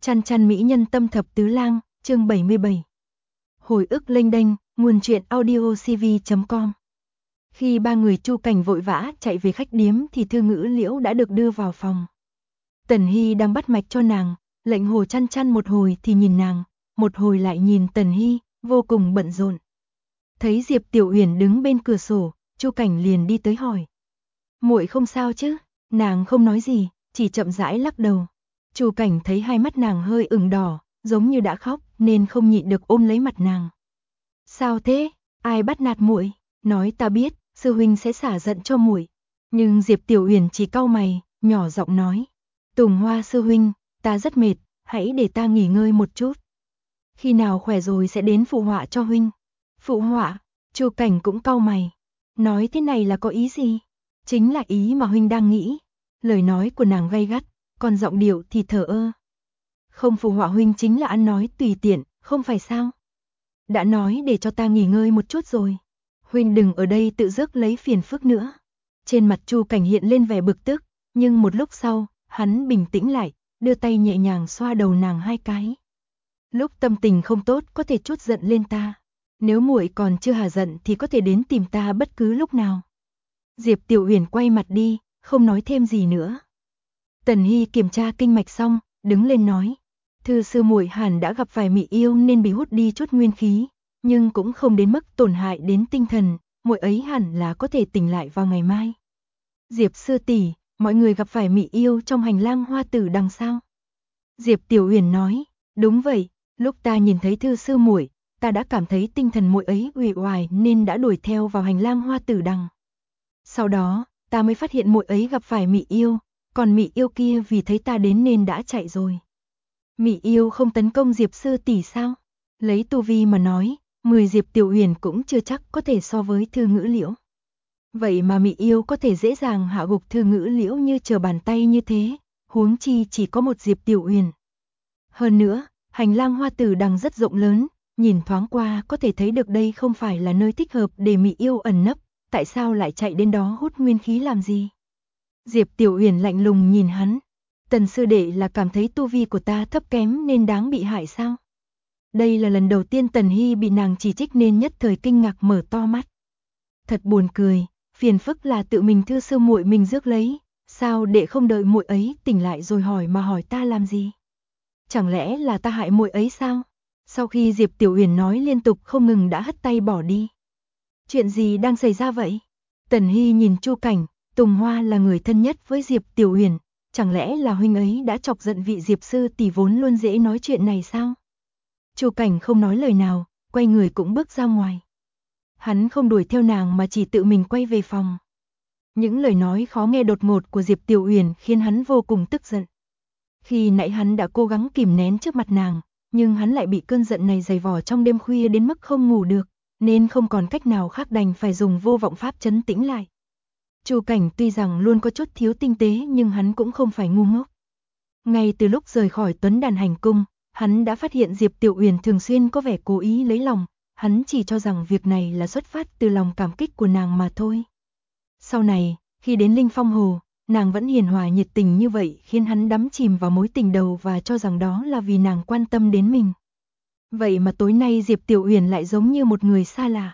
Chăn chăn mỹ nhân tâm thập tứ lang, chương 77. Hồi ức lênh đênh, nguồn truyện audiocv.com. Khi ba người Chu Cảnh vội vã chạy về khách điếm thì Thư Ngữ Liễu đã được đưa vào phòng. Tần Hy đang bắt mạch cho nàng, lệnh Hồ Chăn chăn một hồi thì nhìn nàng, một hồi lại nhìn Tần Hy, vô cùng bận rộn. Thấy Diệp Tiểu Uyển đứng bên cửa sổ, Chu Cảnh liền đi tới hỏi: "Muội không sao chứ?" Nàng không nói gì, chỉ chậm rãi lắc đầu. Chu Cảnh thấy hai mắt nàng hơi ửng đỏ, giống như đã khóc, nên không nhịn được ôm lấy mặt nàng. "Sao thế? Ai bắt nạt muội? Nói ta biết, sư huynh sẽ xả giận cho muội." Nhưng Diệp Tiểu Uyển chỉ cau mày, nhỏ giọng nói: "Tùng Hoa sư huynh, ta rất mệt, hãy để ta nghỉ ngơi một chút. Khi nào khỏe rồi sẽ đến phụ họa cho huynh." "Phụ họa?" Chu Cảnh cũng cau mày. Nói thế này là có ý gì? Chính là ý mà huynh đang nghĩ. Lời nói của nàng gay gắt, còn giọng điệu thì thờ ơ. "Không phụ họa huynh chính là ăn nói tùy tiện, không phải sao? Đã nói để cho ta nghỉ ngơi một chút rồi. Huynh đừng ở đây tự rước lấy phiền phức nữa." Trên mặt Chu Cảnh hiện lên vẻ bực tức, nhưng một lúc sau, hắn bình tĩnh lại, đưa tay nhẹ nhàng xoa đầu nàng hai cái. "Lúc tâm tình không tốt có thể trút giận lên ta. Nếu muội còn chưa hả giận thì có thể đến tìm ta bất cứ lúc nào." Diệp Tiểu Uyển quay mặt đi, không nói thêm gì nữa. Tần Hy kiểm tra kinh mạch xong, đứng lên nói: "Thư sư muội hẳn đã gặp phải mị yêu nên bị hút đi chút nguyên khí, nhưng cũng không đến mức tổn hại đến tinh thần, muội ấy hẳn là có thể tỉnh lại vào ngày mai." "Diệp sư tỷ, mọi người gặp phải mị yêu trong hành lang hoa tử đằng sao?" Diệp Tiểu Uyển nói: "Đúng vậy, lúc ta nhìn thấy Thư sư muội, ta đã cảm thấy tinh thần muội ấy uể oải nên đã đuổi theo vào hành lang hoa tử đằng. Sau đó, ta mới phát hiện muội ấy gặp phải mị yêu, còn mị yêu kia vì thấy ta đến nên đã chạy rồi." "Mị yêu không tấn công Diệp sư tỷ sao?" Lấy tu vi mà nói, 10 Diệp Tiểu Uyển cũng chưa chắc có thể so với Thư Ngữ Liễu. Vậy mà mị yêu có thể dễ dàng hạ gục Thư Ngữ Liễu như trở bàn tay như thế, huống chi chỉ có một Diệp Tiểu Uyển. Hơn nữa, hành lang hoa tử đằng rất rộng lớn, nhìn thoáng qua có thể thấy được đây không phải là nơi thích hợp để mị yêu ẩn nấp, tại sao lại chạy đến đó hút nguyên khí làm gì?" Diệp Tiểu Uyển lạnh lùng nhìn hắn. "Tần sư đệ là cảm thấy tu vi của ta thấp kém nên đáng bị hại sao?" Đây là lần đầu tiên Tần Hy bị nàng chỉ trích nên nhất thời kinh ngạc mở to mắt. Thật buồn cười, phiền phức là tự mình Thư sư muội mình rước lấy, sao đệ không đợi muội ấy tỉnh lại rồi hỏi mà hỏi ta làm gì? Chẳng lẽ là ta hại muội ấy sao? Sau khi Diệp Tiểu Uyển nói liên tục không ngừng đã hất tay bỏ đi. Chuyện gì đang xảy ra vậy? Tần Hy nhìn Chu Cảnh, Tùng Hoa là người thân nhất với Diệp Tiểu Uyển, chẳng lẽ là huynh ấy đã chọc giận vị Diệp sư tỷ vốn luôn dễ nói chuyện này sao? Chu Cảnh không nói lời nào, quay người cũng bước ra ngoài. Hắn không đuổi theo nàng mà chỉ tự mình quay về phòng. Những lời nói khó nghe đột ngột của Diệp Tiểu Uyển khiến hắn vô cùng tức giận. Khi nãy hắn đã cố gắng kìm nén trước mặt nàng, nhưng hắn lại bị cơn giận này giày vò trong đêm khuya đến mức không ngủ được, nên không còn cách nào khác đành phải dùng vô vọng pháp trấn tĩnh lại. Chu Cảnh tuy rằng luôn có chút thiếu tinh tế nhưng hắn cũng không phải ngu ngốc. Ngay từ lúc rời khỏi Tuấn Đàn hành cung, hắn đã phát hiện Diệp Tiểu Uyển thường xuyên có vẻ cố ý lấy lòng, hắn chỉ cho rằng việc này là xuất phát từ lòng cảm kích của nàng mà thôi. Sau này, khi đến Linh Phong Hồ, nàng vẫn hiền hòa nhiệt tình như vậy khiến hắn đắm chìm vào mối tình đầu và cho rằng đó là vì nàng quan tâm đến mình. Vậy mà tối nay Diệp Tiểu Uyển lại giống như một người xa lạ.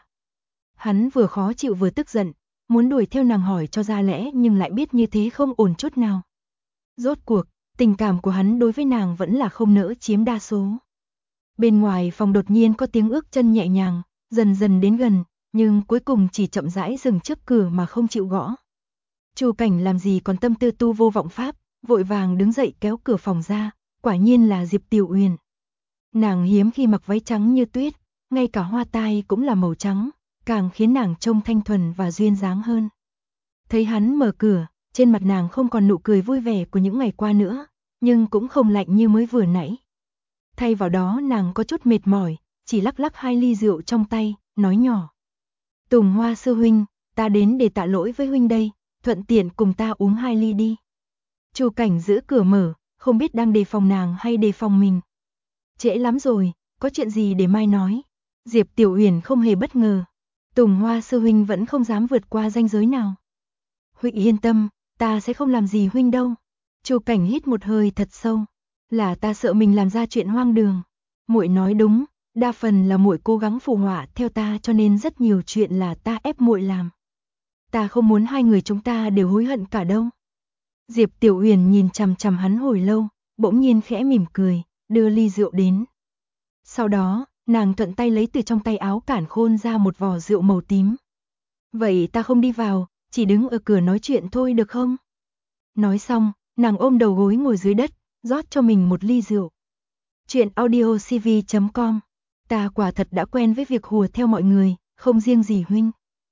Hắn vừa khó chịu vừa tức giận, muốn đuổi theo nàng hỏi cho ra lẽ nhưng lại biết như thế không ổn chút nào. Rốt cuộc, tình cảm của hắn đối với nàng vẫn là không nỡ chiếm đa số. Bên ngoài phòng đột nhiên có tiếng ước chân nhẹ nhàng, dần dần đến gần, nhưng cuối cùng chỉ chậm rãi dừng trước cửa mà không chịu gõ. Chu Cảnh làm gì còn tâm tư tu vô vọng pháp, vội vàng đứng dậy kéo cửa phòng ra, quả nhiên là Diệp Tiểu Uyển. Nàng hiếm khi mặc váy trắng như tuyết, ngay cả hoa tai cũng là màu trắng, càng khiến nàng trông thanh thuần và duyên dáng hơn. Thấy hắn mở cửa, trên mặt nàng không còn nụ cười vui vẻ của những ngày qua nữa, nhưng cũng không lạnh như mới vừa nãy. Thay vào đó nàng có chút mệt mỏi, chỉ lắc lắc 2 ly rượu trong tay, nói nhỏ: "Tùng Hoa sư huynh, ta đến để tạ lỗi với huynh đây, thuận tiện cùng ta uống 2 ly đi." Chu Cảnh giữ cửa mở, không biết đang đề phòng nàng hay đề phòng mình. "Trễ lắm rồi, có chuyện gì để mai nói." Diệp Tiểu Uyển không hề bất ngờ. "Tùng Hoa sư huynh vẫn không dám vượt qua ranh giới nào." "Huynh yên tâm, ta sẽ không làm gì huynh đâu." Chu Cảnh hít một hơi thật sâu. Là ta sợ mình làm ra chuyện hoang đường. Muội nói đúng, đa phần là muội cố gắng phù họa theo ta cho nên rất nhiều chuyện là ta ép muội làm. Ta không muốn hai người chúng ta đều hối hận cả đâu. Diệp Tiểu Uyển nhìn chằm chằm hắn hồi lâu, bỗng nhiên khẽ mỉm cười, đưa ly rượu đến. Sau đó, nàng thuận tay lấy từ trong tay áo cản khôn ra một vò rượu màu tím. Vậy ta không đi vào, chỉ đứng ở cửa nói chuyện thôi được không? Nói xong, nàng ôm đầu gối ngồi dưới đất, rót cho mình một ly rượu. Chuyện audiocv.com. Ta quả thật đã quen với việc hùa theo mọi người, không riêng gì huynh.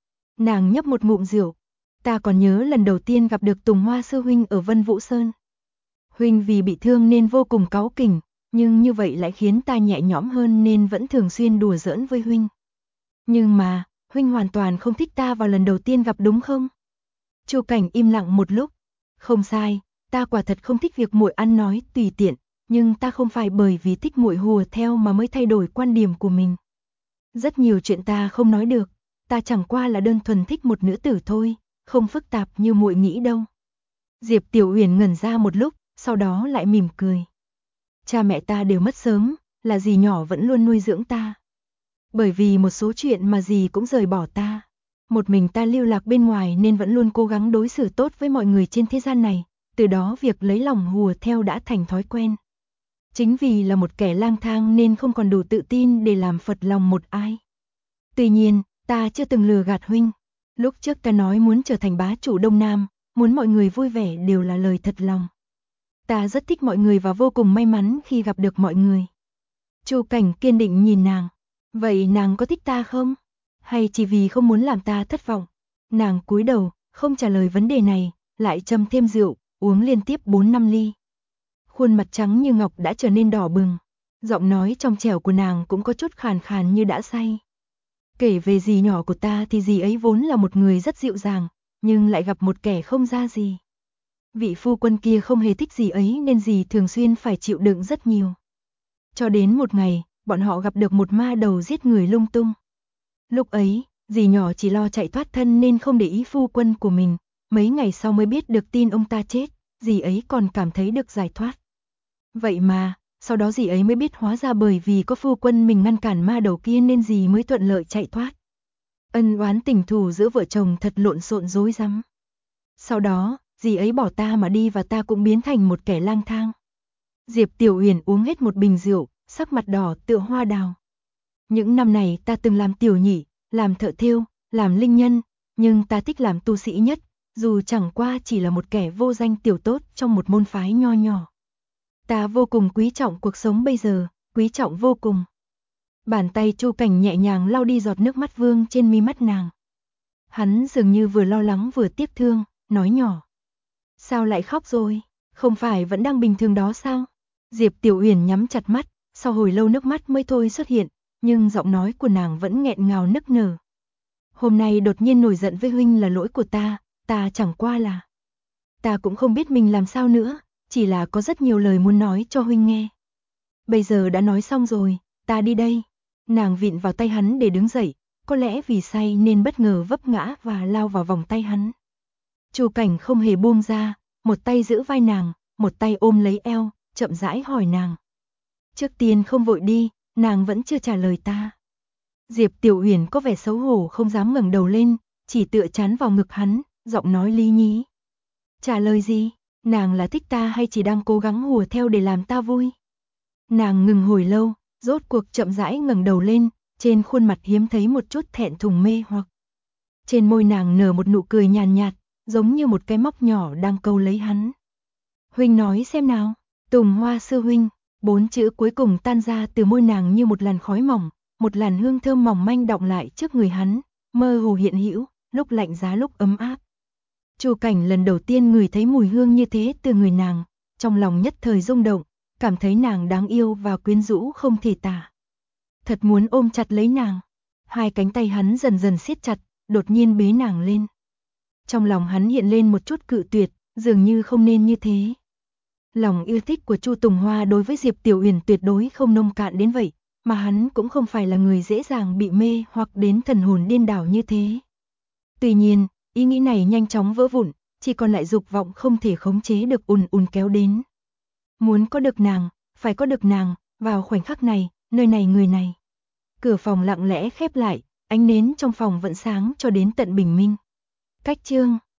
Nàng nhấp một ngụm rượu. Ta còn nhớ lần đầu tiên gặp được Tùng Hoa sư huynh ở Vân Vũ Sơn. Huynh vì bị thương nên vô cùng cáu kỉnh, nhưng như vậy lại khiến ta nhẹ nhõm hơn nên vẫn thường xuyên đùa giỡn với huynh. Nhưng mà, huynh hoàn toàn không thích ta vào lần đầu tiên gặp đúng không? Chu Cảnh im lặng một lúc. Không sai, ta quả thật không thích việc muội ăn nói tùy tiện, nhưng ta không phải bởi vì thích muội hùa theo mà mới thay đổi quan điểm của mình. Rất nhiều chuyện ta không nói được, ta chẳng qua là đơn thuần thích một nữ tử thôi, không phức tạp như muội nghĩ đâu. Diệp Tiểu Uyển ngẩn ra một lúc, sau đó lại mỉm cười. Cha mẹ ta đều mất sớm, là dì nhỏ vẫn luôn nuôi dưỡng ta. Bởi vì một số chuyện mà dì cũng rời bỏ ta. Một mình ta lưu lạc bên ngoài nên vẫn luôn cố gắng đối xử tốt với mọi người trên thế gian này, từ đó việc lấy lòng hùa theo đã thành thói quen. Chính vì là một kẻ lang thang nên không còn đủ tự tin để làm phật lòng một ai. Tuy nhiên, ta chưa từng lừa gạt huynh. Lúc trước ta nói muốn trở thành bá chủ Đông Nam, muốn mọi người vui vẻ đều là lời thật lòng. Ta rất thích mọi người và vô cùng may mắn khi gặp được mọi người. Chu Cảnh kiên định nhìn nàng. Vậy nàng có thích ta không? Hay chỉ vì không muốn làm ta thất vọng? Nàng cúi đầu, không trả lời vấn đề này, lại châm thêm rượu, uống liên tiếp 4-5 ly. Khuôn mặt trắng như ngọc đã trở nên đỏ bừng. Giọng nói trong trẻo của nàng cũng có chút khàn khàn như đã say. Kể về dì nhỏ của ta thì dì ấy vốn là một người rất dịu dàng, nhưng lại gặp một kẻ không ra gì. Vị phu quân kia không hề thích dì ấy nên dì thường xuyên phải chịu đựng rất nhiều. Cho đến một ngày, bọn họ gặp được một ma đầu giết người lung tung. Lúc ấy, dì nhỏ chỉ lo chạy thoát thân nên không để ý phu quân của mình, mấy ngày sau mới biết được tin ông ta chết, dì ấy còn cảm thấy được giải thoát. Vậy mà, sau đó dì ấy mới biết hóa ra bởi vì có phu quân mình ngăn cản ma đầu kia nên dì mới thuận lợi chạy thoát. Ân oán tình thù giữa vợ chồng thật lộn xộn rối rắm. Sau đó, dì ấy bỏ ta mà đi và ta cũng biến thành một kẻ lang thang. Diệp Tiểu Uyển uống hết một bình rượu, sắc mặt đỏ tựa hoa đào. Những năm này ta từng làm tiểu nhị, làm thợ thêu, làm linh nhân, nhưng ta thích làm tu sĩ nhất, dù chẳng qua chỉ là một kẻ vô danh tiểu tốt trong một môn phái nho nhỏ. Ta vô cùng quý trọng cuộc sống bây giờ, quý trọng vô cùng. Bàn tay Chu Cảnh nhẹ nhàng lau đi giọt nước mắt vương trên mi mắt nàng. Hắn dường như vừa lo lắng vừa tiếc thương, nói nhỏ. Sao lại khóc rồi, không phải vẫn đang bình thường đó sao? Diệp Tiểu Uyển nhắm chặt mắt, sau hồi lâu nước mắt mới thôi xuất hiện, nhưng giọng nói của nàng vẫn nghẹn ngào nức nở. Hôm nay đột nhiên nổi giận với huynh là lỗi của ta chẳng qua là... Ta cũng không biết mình làm sao nữa, chỉ là có rất nhiều lời muốn nói cho huynh nghe. Bây giờ đã nói xong rồi, ta đi đây. Nàng vịn vào tay hắn để đứng dậy, có lẽ vì say nên bất ngờ vấp ngã và lao vào vòng tay hắn. Chu Cảnh không hề buông ra, một tay giữ vai nàng, một tay ôm lấy eo, chậm rãi hỏi nàng. Trước tiên không vội đi, nàng vẫn chưa trả lời ta. Diệp Tiểu Uyển có vẻ xấu hổ không dám ngẩng đầu lên, chỉ tựa chán vào ngực hắn, giọng nói lý nhí. Trả lời gì? Nàng là thích ta hay chỉ đang cố gắng hùa theo để làm ta vui? Nàng ngừng hồi lâu, rốt cuộc chậm rãi ngẩng đầu lên, trên khuôn mặt hiếm thấy một chút thẹn thùng mê hoặc. Trên môi nàng nở một nụ cười nhàn nhạt, giống như một cái móc nhỏ đang câu lấy hắn. Huynh nói xem nào, Tùng Hoa sư huynh, 4 chữ cuối cùng tan ra từ môi nàng như một làn khói mỏng, một làn hương thơm mỏng manh đọng lại trước người hắn, mơ hồ hiện hữu, lúc lạnh giá lúc ấm áp. Chu Cảnh lần đầu tiên ngửi thấy mùi hương như thế từ người nàng, trong lòng nhất thời rung động, cảm thấy nàng đáng yêu và quyến rũ không thể tả. Thật muốn ôm chặt lấy nàng. Hai cánh tay hắn dần dần siết chặt, đột nhiên bế nàng lên. Trong lòng hắn hiện lên một chút cự tuyệt, dường như không nên như thế. Lòng yêu thích của Chu Tùng Hoa đối với Diệp Tiểu Uyển tuyệt đối không nông cạn đến vậy, mà hắn cũng không phải là người dễ dàng bị mê hoặc đến thần hồn điên đảo như thế. Tuy nhiên, ý nghĩ này nhanh chóng vỡ vụn, chỉ còn lại dục vọng không thể khống chế được ùn ùn kéo đến. muốn có được nàng, phải có được nàng, vào khoảnh khắc này, nơi này người này. Cửa phòng lặng lẽ khép lại, ánh nến trong phòng vẫn sáng cho đến tận bình minh. Cách chương